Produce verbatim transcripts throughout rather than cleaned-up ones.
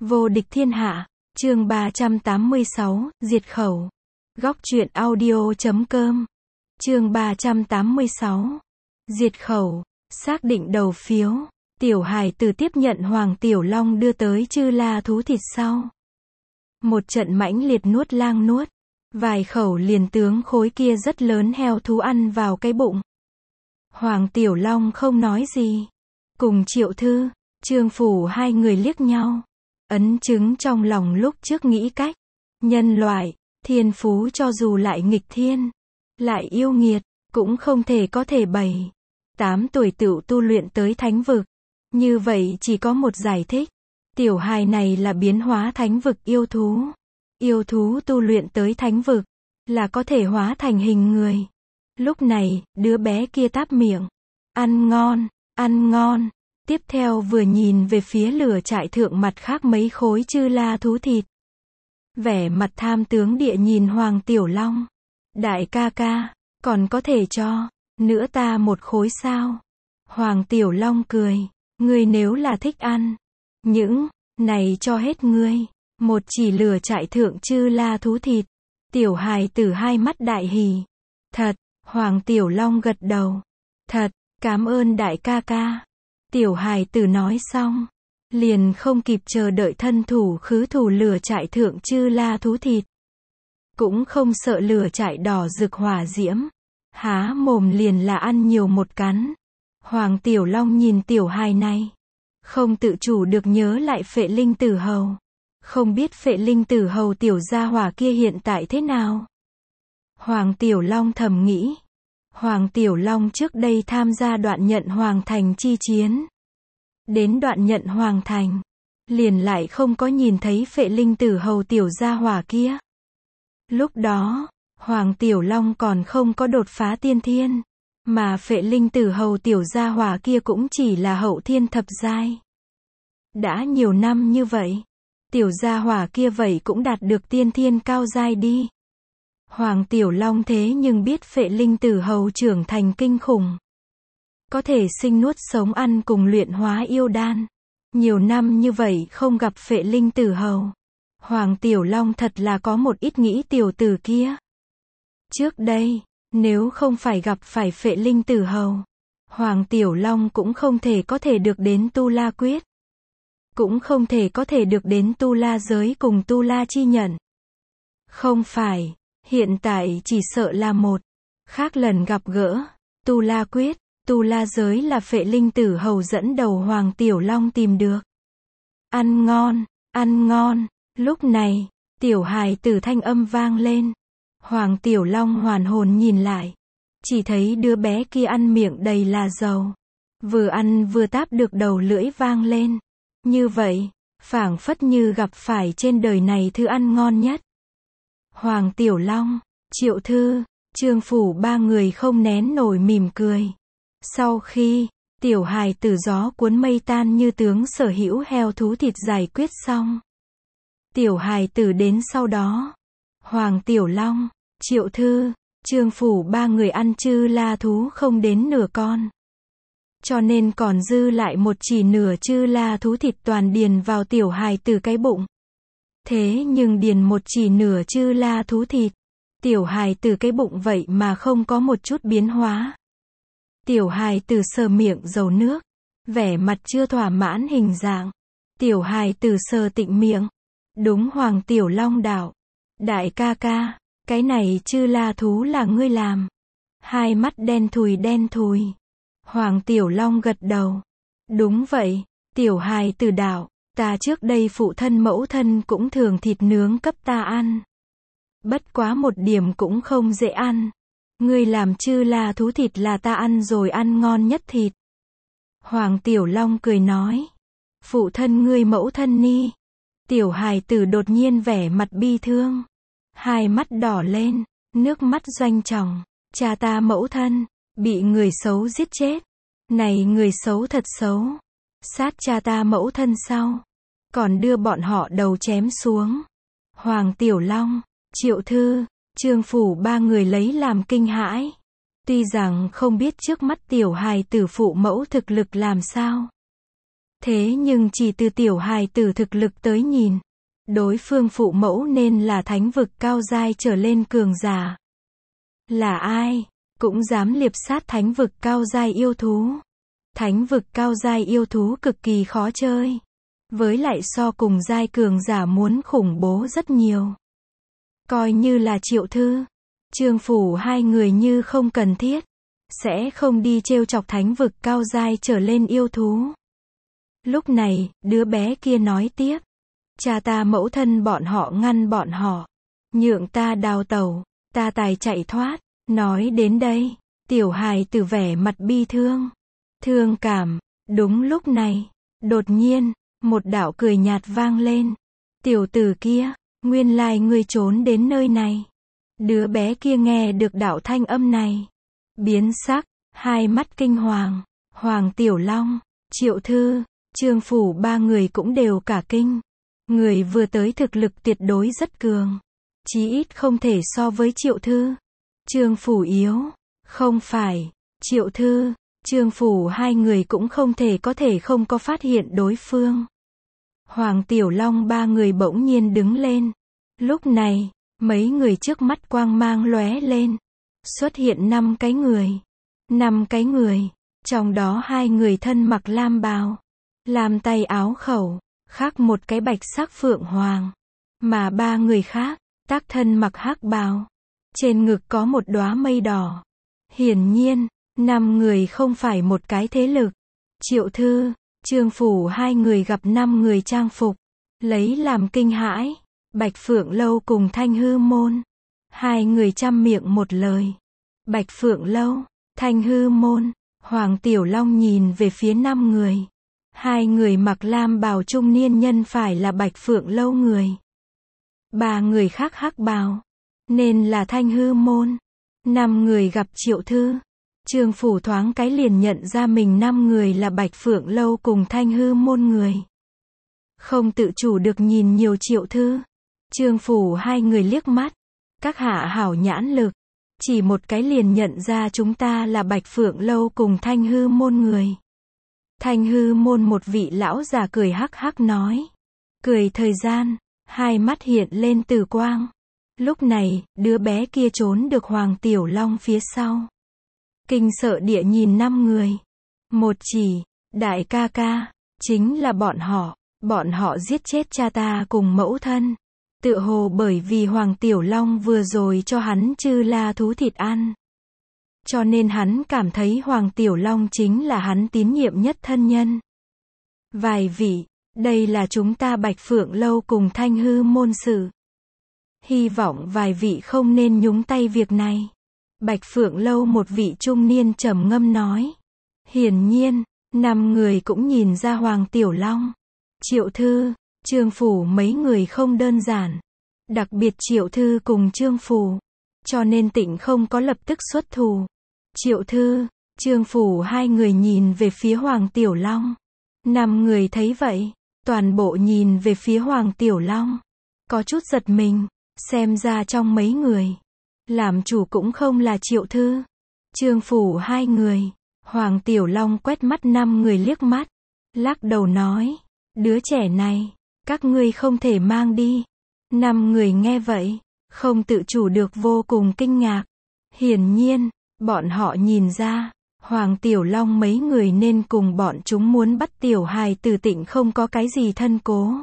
Vô địch thiên hạ, chương ba trăm tám mươi sáu, diệt khẩu. Góc truyện audio chấm com. Chương ba trăm tám mươi sáu. Diệt khẩu, xác định đầu phiếu. Tiểu Hải Tử tiếp nhận Hoàng Tiểu Long đưa tới Chư La thú thịt sau. Một trận mãnh liệt nuốt lang nuốt. Vài khẩu liền tướng khối kia rất lớn heo thú ăn vào cái bụng. Hoàng Tiểu Long không nói gì. Cùng Triệu Thư, Trương Phủ hai người liếc nhau. Ấn chứng trong lòng lúc trước nghĩ cách. Nhân loại, thiên phú cho dù lại nghịch thiên, lại yêu nghiệt, cũng không thể có thể bảy, tám tuổi tựu tu luyện tới thánh vực. Như vậy chỉ có một giải thích. Tiểu hài này là biến hóa thánh vực yêu thú. Yêu thú tu luyện tới thánh vực, là có thể hóa thành hình người. Lúc này, đứa bé kia táp miệng. Ăn ngon, ăn ngon. Tiếp theo vừa nhìn về phía lửa trại thượng mặt khác mấy khối Chư La thú thịt. Vẻ mặt tham tướng địa nhìn Hoàng Tiểu Long. Đại ca ca, còn có thể cho nữa ta một khối sao? Hoàng Tiểu Long cười. Ngươi nếu là thích ăn những này cho hết ngươi. Một chỉ lửa trại thượng Chư La thú thịt. Tiểu Hài Tử hai mắt đại hỉ. Thật, Hoàng Tiểu Long gật đầu. Thật, cảm ơn đại ca ca. Tiểu Hài Tử nói xong, liền không kịp chờ đợi thân thủ khứ thủ lửa trại thượng Chư La thú thịt. Cũng không sợ lửa trại đỏ rực hỏa diễm. Há mồm liền là ăn nhiều một cắn. Hoàng Tiểu Long nhìn tiểu hài này, không tự chủ được nhớ lại Phệ Linh Tử Hầu. Không biết Phệ Linh Tử Hầu tiểu gia hỏa kia hiện tại thế nào? Hoàng Tiểu Long thầm nghĩ. Hoàng Tiểu Long trước đây tham gia đoạn nhận Hoàng Thành chi chiến. Đến đoạn nhận Hoàng Thành, liền lại không có nhìn thấy Phệ Linh Tử Hầu tiểu gia hỏa kia. Lúc đó, Hoàng Tiểu Long còn không có đột phá tiên thiên, mà Phệ Linh Tử Hầu tiểu gia hỏa kia cũng chỉ là hậu thiên thập giai. Đã nhiều năm như vậy, tiểu gia hỏa kia vậy cũng đạt được tiên thiên cao giai đi. Hoàng Tiểu Long thế nhưng biết Phệ Linh Tử Hầu trưởng thành kinh khủng. Có thể sinh nuốt sống ăn cùng luyện hóa yêu đan. Nhiều năm như vậy không gặp Phệ Linh Tử Hầu. Hoàng Tiểu Long thật là có một ít nghĩ tiểu tử kia. Trước đây, nếu không phải gặp phải Phệ Linh Tử Hầu, Hoàng Tiểu Long cũng không thể có thể được đến Tu La Quyết. Cũng không thể có thể được đến Tu La giới cùng Tu La chi nhận. Không phải, hiện tại chỉ sợ là một khác lần gặp gỡ. Tu La Quyết, Tu La giới là Phệ Linh Tử Hầu dẫn đầu Hoàng Tiểu Long tìm được. Ăn ngon, ăn ngon. Lúc này, Tiểu Hài Tử thanh âm vang lên. Hoàng Tiểu Long hoàn hồn nhìn lại. Chỉ thấy đứa bé kia ăn miệng đầy là dầu. Vừa ăn vừa táp được đầu lưỡi vang lên. Như vậy, phảng phất như gặp phải trên đời này thứ ăn ngon nhất. Hoàng Tiểu Long, Triệu Thư, Trương Phủ ba người không nén nổi mỉm cười. Sau khi, Tiểu Hài Tử gió cuốn mây tan như tướng sở hữu heo thú thịt giải quyết xong. Tiểu Hài Tử đến sau đó. Hoàng Tiểu Long, Triệu Thư, Trương Phủ ba người ăn Chư La thú không đến nửa con. Cho nên còn dư lại một chỉ nửa Chư La thú thịt toàn điền vào Tiểu Hài Tử cái bụng. Thế nhưng điền một chỉ nửa Chư La thú thịt, Tiểu Hài Tử cái bụng vậy mà không có một chút biến hóa. Tiểu Hài Tử sờ miệng dầu nước, vẻ mặt chưa thỏa mãn hình dạng. Tiểu Hài Tử sờ tịnh miệng. Đúng Hoàng Tiểu Long đạo. Đại ca ca, cái này Chư La thú là ngươi làm. Hai mắt đen thùi đen thùi. Hoàng Tiểu Long gật đầu. Đúng vậy, Tiểu Hài Tử đạo. Ta trước đây phụ thân mẫu thân cũng thường thịt nướng cấp ta ăn. Bất quá một điểm cũng không dễ ăn. Ngươi làm Chư La thú thịt là ta ăn rồi ăn ngon nhất thịt. Hoàng Tiểu Long cười nói. Phụ thân ngươi mẫu thân ni. Tiểu Hài Tử đột nhiên vẻ mặt bi thương. Hai mắt đỏ lên, nước mắt doanh tròng. Cha ta mẫu thân, bị người xấu giết chết. Này người xấu thật xấu. Sát cha ta mẫu thân sau. Còn đưa bọn họ đầu chém xuống. Hoàng Tiểu Long, Triệu Thư, Trương Phủ ba người lấy làm kinh hãi. Tuy rằng không biết trước mắt Tiểu Hài Tử phụ mẫu thực lực làm sao. Thế nhưng chỉ từ tiểu hài tử thực lực tới nhìn, đối phương phụ mẫu nên là thánh vực cao giai trở lên cường giả. Là ai cũng dám liệp sát thánh vực cao giai yêu thú. Thánh vực cao giai yêu thú cực kỳ khó chơi. Với lại so cùng giai cường giả muốn khủng bố rất nhiều. Coi như là Triệu Thư, Trương Phủ hai người như không cần thiết, sẽ không đi trêu chọc thánh vực cao giai trở lên yêu thú. Lúc này, đứa bé kia nói tiếp. Cha ta mẫu thân bọn họ ngăn bọn họ. Nhượng ta đào tẩu, ta tài chạy thoát. Nói đến đây, tiểu hài tử vẻ mặt bi thương. Thương cảm. Đúng lúc này, đột nhiên, một đạo cười nhạt vang lên. Tiểu tử kia, nguyên lai ngươi trốn đến nơi này. Đứa bé kia nghe được đạo thanh âm này. Biến sắc, hai mắt kinh hoàng. Hoàng Tiểu Long, Triệu Thư, Trương Phủ ba người cũng đều cả kinh. Người vừa tới thực lực tuyệt đối rất cường. Chí ít không thể so với Triệu Thư. Trương Phủ yếu. Không phải. Triệu Thư, Trương Phủ hai người cũng không thể có thể không có phát hiện đối phương. Hoàng Tiểu Long ba người bỗng nhiên đứng lên. Lúc này, mấy người trước mắt quang mang lóe lên. Xuất hiện năm cái người. Năm cái người. Trong đó hai người thân mặc lam bào. Làm tay áo khẩu. Khác một cái bạch sắc phượng hoàng. Mà ba người khác, tác thân mặc hắc bào. Trên ngực có một đóa mây đỏ. Hiển nhiên, năm người không phải một cái thế lực. Triệu Thư, Trương Phủ hai người gặp năm người trang phục. Lấy làm kinh hãi. Bạch Phượng Lâu cùng Thanh Hư Môn. Hai người chăm miệng một lời. Bạch Phượng Lâu, Thanh Hư Môn. Hoàng Tiểu Long nhìn về phía năm người. Hai người mặc lam bào trung niên nhân phải là Bạch Phượng Lâu người. Ba người khác hắc bào, nên là Thanh Hư Môn. Năm người gặp Triệu Thư. Trương Phủ thoáng cái liền nhận ra mình năm người là Bạch Phượng Lâu cùng Thanh Hư Môn người. Không tự chủ được nhìn nhiều Triệu Thư. Trương Phủ hai người liếc mắt. Các hạ hảo nhãn lực. Chỉ một cái liền nhận ra chúng ta là Bạch Phượng Lâu cùng Thanh Hư Môn người. Thanh Hư Môn một vị lão già cười hắc hắc nói. Cười thời gian, hai mắt hiện lên từ quang. Lúc này, đứa bé kia trốn được Hoàng Tiểu Long phía sau. Kinh sợ địa nhìn năm người. Một chỉ, đại ca ca, chính là bọn họ. Bọn họ giết chết cha ta cùng mẫu thân. Tựa hồ bởi vì Hoàng Tiểu Long vừa rồi cho hắn chư la thú thịt ăn. Cho nên hắn cảm thấy Hoàng Tiểu Long chính là hắn tín nhiệm nhất thân nhân. Vài vị, đây là chúng ta Bạch Phượng Lâu cùng Thanh Hư Môn sự. Hy vọng vài vị không nên nhúng tay việc này. Bạch Phượng Lâu một vị trung niên trầm ngâm nói. Hiển nhiên, năm người cũng nhìn ra Hoàng Tiểu Long, Triệu Thư, Trương Phủ mấy người không đơn giản. Đặc biệt Triệu Thư cùng Trương Phủ. Cho nên Tịnh không có lập tức xuất thủ. Triệu Thư, Trương Phủ hai người nhìn về phía Hoàng Tiểu Long. Năm người thấy vậy, toàn bộ nhìn về phía Hoàng Tiểu Long. Có chút giật mình, xem ra trong mấy người, làm chủ cũng không là Triệu Thư, Trương Phủ hai người. Hoàng Tiểu Long quét mắt năm người liếc mắt, lắc đầu nói, đứa trẻ này, các ngươi không thể mang đi. Năm người nghe vậy, không tự chủ được vô cùng kinh ngạc. Hiển nhiên, bọn họ nhìn ra, Hoàng Tiểu Long mấy người nên cùng bọn chúng muốn bắt tiểu hài tử Tịnh không có cái gì thân cố.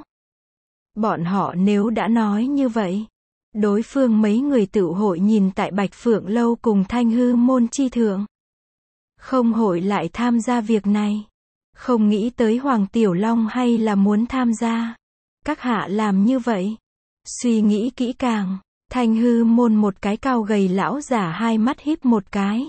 Bọn họ nếu đã nói như vậy, đối phương mấy người tự hội nhìn tại Bạch Phượng Lâu cùng Thanh Hư Môn chi thượng. Không hội lại tham gia việc này. Không nghĩ tới Hoàng Tiểu Long hay là muốn tham gia. Các hạ làm như vậy. Suy nghĩ kỹ càng, Thanh Hư Môn một cái cao gầy lão giả hai mắt híp một cái.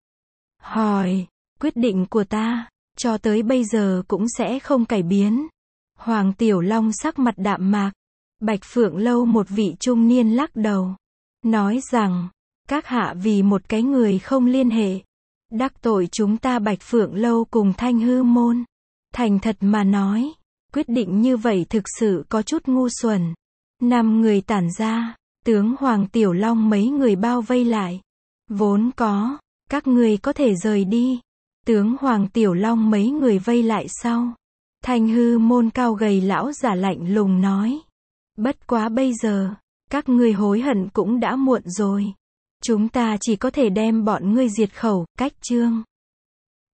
Hỏi, quyết định của ta, cho tới bây giờ cũng sẽ không cải biến. Hoàng Tiểu Long sắc mặt đạm mạc. Bạch Phượng Lâu một vị trung niên lắc đầu. Nói rằng, các hạ vì một cái người không liên hệ. Đắc tội chúng ta Bạch Phượng Lâu cùng Thanh Hư Môn. Thành thật mà nói, quyết định như vậy thực sự có chút ngu xuẩn. Năm người tản ra, tướng Hoàng Tiểu Long mấy người bao vây lại. Vốn có, các ngươi có thể rời đi. Tướng Hoàng Tiểu Long mấy người vây lại sau. Thanh hư môn cao gầy lão giả lạnh lùng nói. Bất quá bây giờ, các ngươi hối hận cũng đã muộn rồi. Chúng ta chỉ có thể đem bọn ngươi diệt khẩu, cách chương.